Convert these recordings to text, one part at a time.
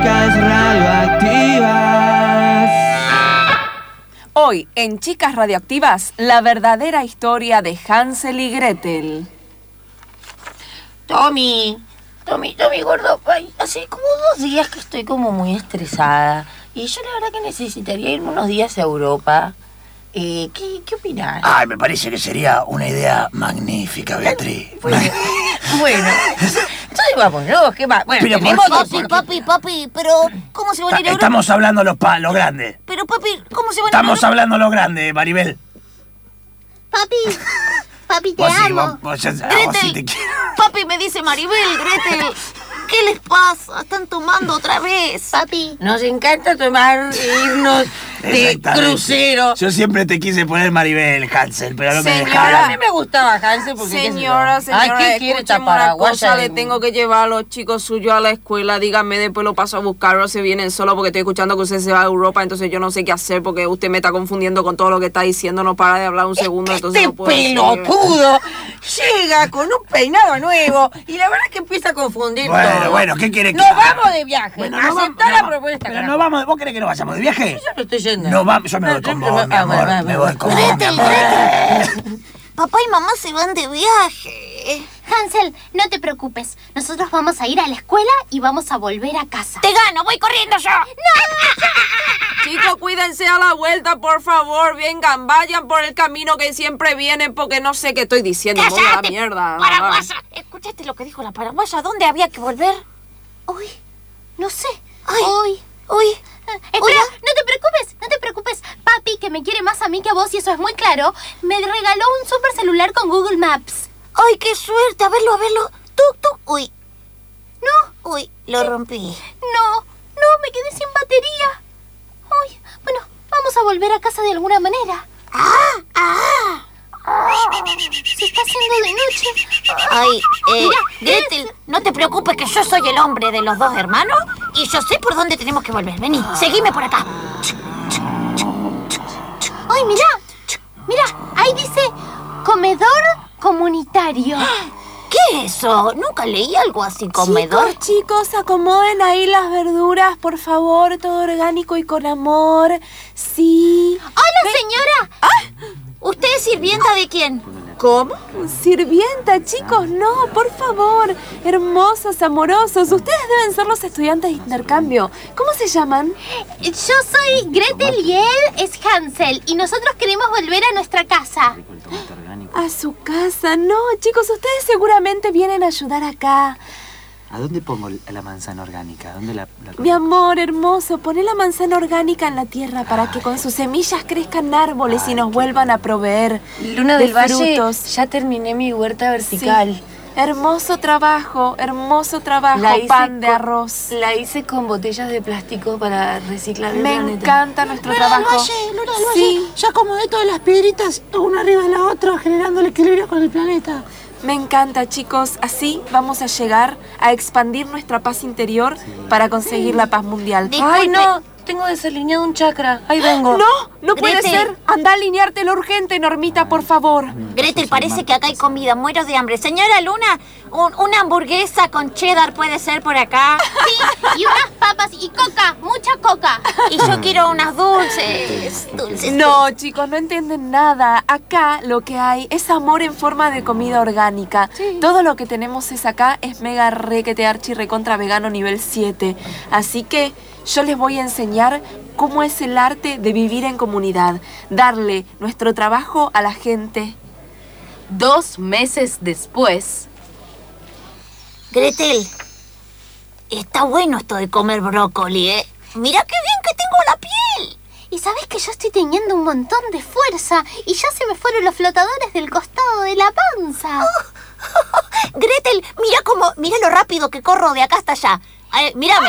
Chicas radioactivas. Hoy, en Chicas Radioactivas, la verdadera historia de Hansel y Gretel. Tommy, gordo, ay, hace como 2 días que estoy como muy estresada. Y yo la verdad que necesitaría irme unos días a Europa. ¿Qué opinás? Ay, me parece que sería una idea magnífica, Beatriz. Bueno, entonces vámonos, ¿qué más? Bueno, Pero tenemos Papi, pero ¿cómo se van a ir a Europa? Estamos hablando los grandes. Pero papi, ¿cómo se van a ir a Estamos Europa? hablando los grandes, Maribel. Papi, te Vos sí, amo. vos sí Gretel, te quiero. papi, me dice Maribel, Gretel. ¿Qué les pasa? Están tomando otra vez. Papi. Nos encanta tomar e irnos de Exactamente. crucero. Yo siempre te quise poner Maribel, Hansel, pero no me Señora, a dejaron. mí me gustaba Hansel porque... Señora, Ay, ¿qué quiere esta escúcheme una paraguaya? cosa, le tengo que llevar a los chicos suyos a la escuela, dígame, después lo paso a buscar o se vienen solo porque estoy escuchando que usted se va a Europa, entonces yo no sé qué hacer porque usted me está confundiendo con todo lo que está diciendo, no para de hablar un segundo, entonces Este no puedo seguir. pelotudo llega con un peinado nuevo y la verdad es que empieza a confundir todo. Bueno, ¿qué quiere que Nos haga? vamos de viaje. Bueno, Aceptá la propuesta. Pero carajo. no vamos, ¿vos querés que no vayamos de viaje? Yo no estoy yendo. No vamos, yo me voy con vos, mi amor. Me voy con vos, mi Gretel, amor. Papá y mamá se van de viaje. Hansel, no te preocupes. Nosotros vamos a ir a la escuela y vamos a volver a casa. Te gano, voy corriendo yo. Chicos, cuídense a la vuelta, por favor, vengan, vayan por el camino que siempre vienen porque no sé qué estoy diciendo, me voy a la ¡Cállate, mierda. paraguaya! ¿Escuchaste lo que dijo la paraguaya? ¿Dónde había que volver? Uy, no sé. Ay. Uy. Espera, Oiga. no te preocupes. Papi, que me quiere más a mí que a vos y eso es muy claro, me regaló un super celular con Google Maps. ¡Ay, qué suerte! A verlo. Tuc. Uy. No. Uy, lo rompí. No, me quedé sin batería. Uy, bueno, vamos a volver a casa de alguna manera. Se está haciendo de noche. Ay, Gretel, no te preocupes que yo soy el hombre de los 2 hermanos y yo sé por dónde tenemos que volver. Vení, seguime por acá. Ay, mira, ahí dice comedor comunitario. ¿Qué es eso? Nunca leí algo así, comedor. Chicos, acomoden ahí las verduras, por favor, todo orgánico y con amor. Sí. ¡Hola, señora! ¿Usted es sirvienta de quién? ¿Cómo? Sirvienta, chicos, no, por favor. Hermosos, amorosos. Ustedes deben ser los estudiantes de intercambio. ¿Cómo se llaman? Yo soy Gretel y él es Hansel y nosotros queremos volver a nuestra casa. A su casa. No, chicos, ustedes seguramente vienen a ayudar acá. ¿A dónde pongo la manzana orgánica? ¿Dónde la Mi amor hermoso, poné la manzana orgánica en la tierra para que con sus semillas crezcan árboles y nos vuelvan a proveer Luna de del Valle, frutos. ya terminé mi huerta vertical. Sí. Hermoso trabajo, La hice pan de con- arroz. La hice con botellas de plástico para reciclar el Me planeta. encanta nuestro trabajo. Sí, Ya acomodé todas las piedritas, una arriba de la otra, generando el equilibrio con el planeta. me encanta, chicos. Así vamos a llegar a expandir nuestra paz interior para conseguir la paz mundial. Ay, no, tengo desalineado un chakra. Ahí vengo. No puede Gretel. ser. Anda a alineártelo urgente, Normita, por favor. Gretel, parece que acá hay comida. Muero de hambre. Señora Luna, una hamburguesa con cheddar puede ser por acá. Sí, y unas papas y coca, mucha coca. Y yo quiero unas dulces. No, chicos, no entienden nada. Acá lo que hay es amor en forma de comida orgánica. Todo lo que tenemos acá es mega requete archi recontra vegano nivel 7. Así que yo les voy a enseñar cómo es el arte de vivir en comunidad. Darle nuestro trabajo a la gente. 2 meses después... Gretel, está bueno esto de comer brócoli, ¿eh? Mira qué bien que tengo la piel. Y sabes que yo estoy teniendo un montón de fuerza y ya se me fueron los flotadores del costado de la panza. Gretel, mira lo rápido que corro de acá hasta allá. Mírame.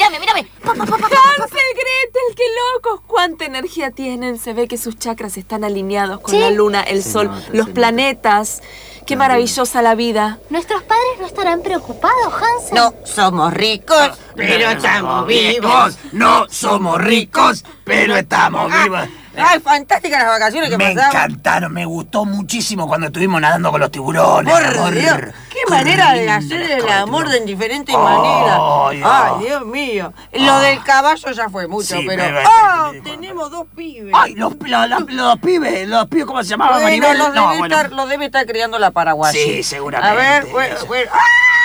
Hansel, Gretel, qué locos. Cuánta energía tienen. Se ve que sus chakras están alineados con la luna, el sol, los planetas. Qué maravillosa la vida. Nuestros padres no estarán preocupados, Hansel. No somos ricos, pero estamos vivos. No somos ricos, pero estamos vivos. Ay, fantásticas las vacaciones que Me pasamos. encantaron, me gustó muchísimo cuando estuvimos nadando con los tiburones. Por amor. Dios, qué manera de linda hacer la el cosa, amor tiburón. de diferentes maneras. Ay, Ay, Dios mío. Lo del caballo ya fue mucho, Sí, pero... me- tenemos 2 pibes. Ay, los pibes, ¿cómo se llamaban, Bueno, Maribel? los debe estar criando la paraguaya. Sí, seguramente. A ver, bueno. ¡Ah!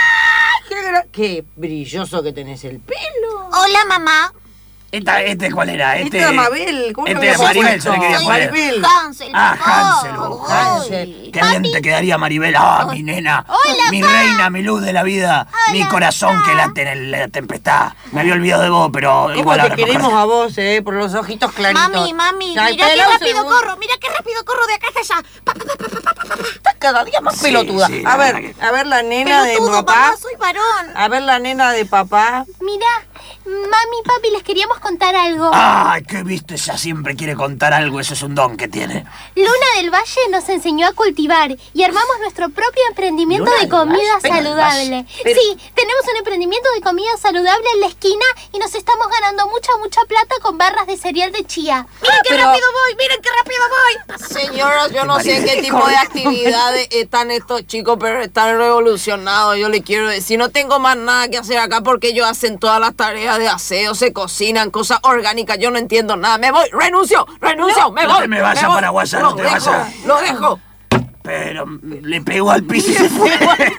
Qué brilloso que tenés el pelo. Hola, mamá. ¿Este cuál era? Esta es Mabel. ¿Cómo este le es Maribel, se le quería Soy poner. Maribel. Hansel. Hansel. Hansel. Qué bien te quedaría, Maribel. Mi nena. Mi reina, mi luz de la vida. Mi corazón que late en la tempestad. Me había olvidado de vos, pero ¿Cómo igual te ahora queremos a vos, por los ojitos claritos? Mami, Ay, mira qué pero rápido según- corro, mira qué rápido corro de acá hasta allá. Estás cada día más Sí, pelotuda. sí, a la ver, verdad que- a ver la nena de Pelotudo, papá. mamá, soy varón. A ver la nena de papá. Mira, mami, papi, les queríamos contar algo. Ay, qué visto, ella siempre quiere contar algo, eso es un don que tiene. Luna del Valle nos enseñó a cultivar y armamos nuestro propio emprendimiento ¿Luna de del Valle? comida Venga, saludable. pero- Sí, tenemos un emprendimiento de comida saludable en la esquina y nos estamos ganando mucha plata con barras de cereal de chía. Miren qué rápido voy, miren qué rápido voy. Señora, yo no sé qué tipo de actividades están estos chicos, pero están revolucionados. Yo le quiero decir, no tengo más nada que hacer acá porque ellos hacen todas las tareas de aseo, se cocinan, cosas orgánicas. Yo no entiendo nada. Me voy, renuncio, me no voy. te me vayas, voy. paraguaya, no te dejo, vayas. Lo dejo. Pero le pegó al piso y se fue.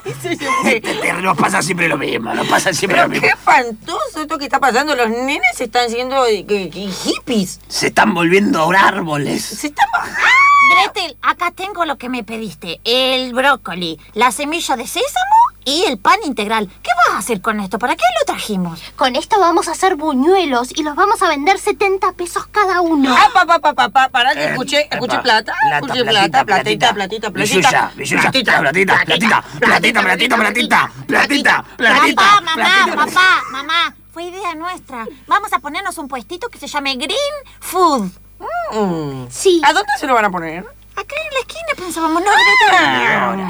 Nos pasa siempre lo mismo, nos pasa siempre Pero lo qué mismo. espantoso esto que está pasando. Los nenes se están siendo hippies. Se están volviendo árboles. Se están bajando. Gretel, acá tengo lo que me pediste. El brócoli, la semilla de sésamo y el pan integral. ¿Qué vas a hacer con esto? ¿Para qué lo trajimos? Con esto vamos a hacer buñuelos y los vamos a vender 70 pesos cada uno. Pará que escuché plata. Escuché platita. Billulla, platita, Mamá, fue idea nuestra. Vamos a ponernos un puestito que se llame Green Food. Sí. ¿A dónde se lo van a poner? Acá en la esquina pensábamos, no, Gretel.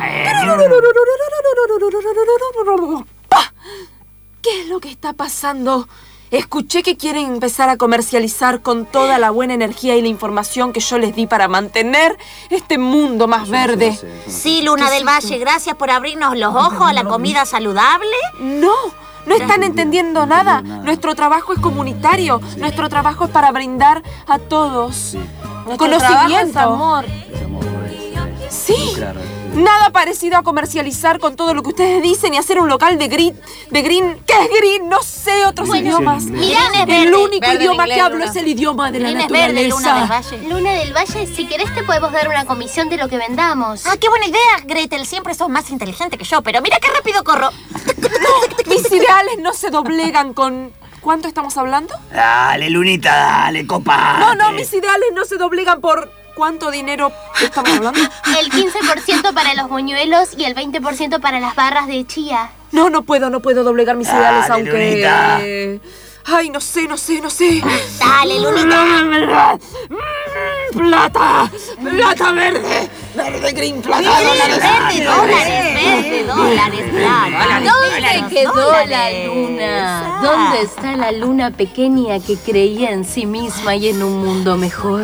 ¡Pah! ¿Qué es lo que está pasando? Escuché que quieren empezar a comercializar con toda la buena energía y la información que yo les di para mantener este mundo más verde. Sí, Luna del Valle, gracias por abrirnos los ojos a la comida saludable. No están entendiendo nada. Nuestro trabajo es comunitario. Nuestro trabajo es para brindar a todos conocimiento. Amor. Sí. Nada parecido a comercializar con todo lo que ustedes dicen y hacer un local de green. ¿Qué es green? No sé otros idiomas. Mira, El único verde en idioma que inglés, hablo Luna. es el idioma de la Green es verde, Luna del naturaleza. Valle. Luna del Valle, si querés te podemos dar una comisión de lo que vendamos. Ah, qué buena idea, Gretel. Siempre sos más inteligente que yo, pero mira qué rápido corro. Mis ideales no se doblegan con... ¿Cuánto estamos hablando? Dale, Lunita, dale, copa. No, mis ideales no se doblegan por... ¿Cuánto dinero estamos hablando? El 15% para los buñuelos y el 20% para las barras de chía. No puedo doblegar mis ideales, Dale, aunque... Ay, no sé. Dale, Lunita. Plata verde. Verde, green, plata, Verde dólares, plata. ¿Dónde quedó la luna? ¿Dónde está la luna pequeña que creía en sí misma y en un mundo mejor?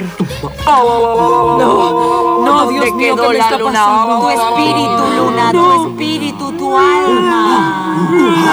No, Dios mío, ¿qué me está pasando? Tu espíritu, Luna, tu espíritu, tu alma.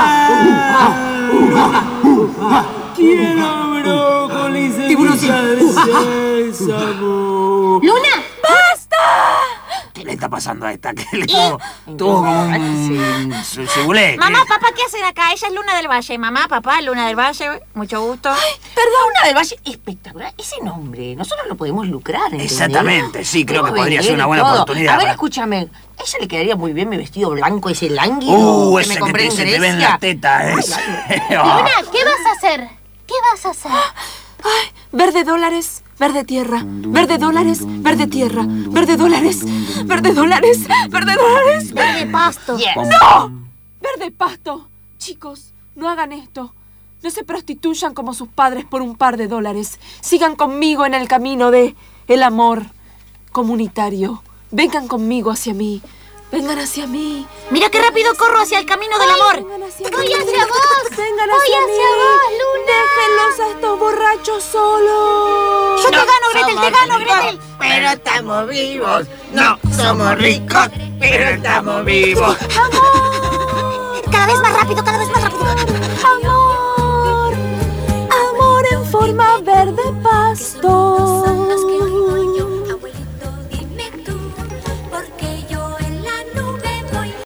¡Luna! ¿Qué le está pasando a esta? ¿Qué le tuvo como un cibulé? Mamá, papá, ¿qué hacen acá? Ella es Luna del Valle. Mamá, papá, Luna del Valle. Mucho gusto. Luna del Valle, espectacular. Ese nombre, nosotros lo podemos lucrar, ¿entendés? Exactamente, sí, creo que Podemos podría ser vender una y buena todo. oportunidad. A ver, para- escúchame. A ella le quedaría muy bien mi vestido blanco, ese lánguido que ese me que compré en se te Grecia. ven las tetas, Luna, ¿qué vas a hacer? ¿Qué vas a hacer? Verde dólares, verde tierra. Verde dólares, verde tierra. Verde dólares, verde dólares, verde dólares. Verde pasto. Verde pasto. Chicos, no hagan esto. No se prostituyan como sus padres por un par de dólares. Sigan conmigo en el camino de el amor comunitario. Vengan conmigo hacia mí. Vengan hacia mí. Mira qué rápido corro hacia el camino del amor. Vengan hacia Voy mí. hacia vos. Vengan Voy hacia hacia mí. vos, Luna. Déjenlos a estos borrachos solos. Yo te gano, Gretel, te gano, Gretel. Pero estamos vivos. No somos ricos, pero estamos vivos. Cada vez más rápido, cada vez más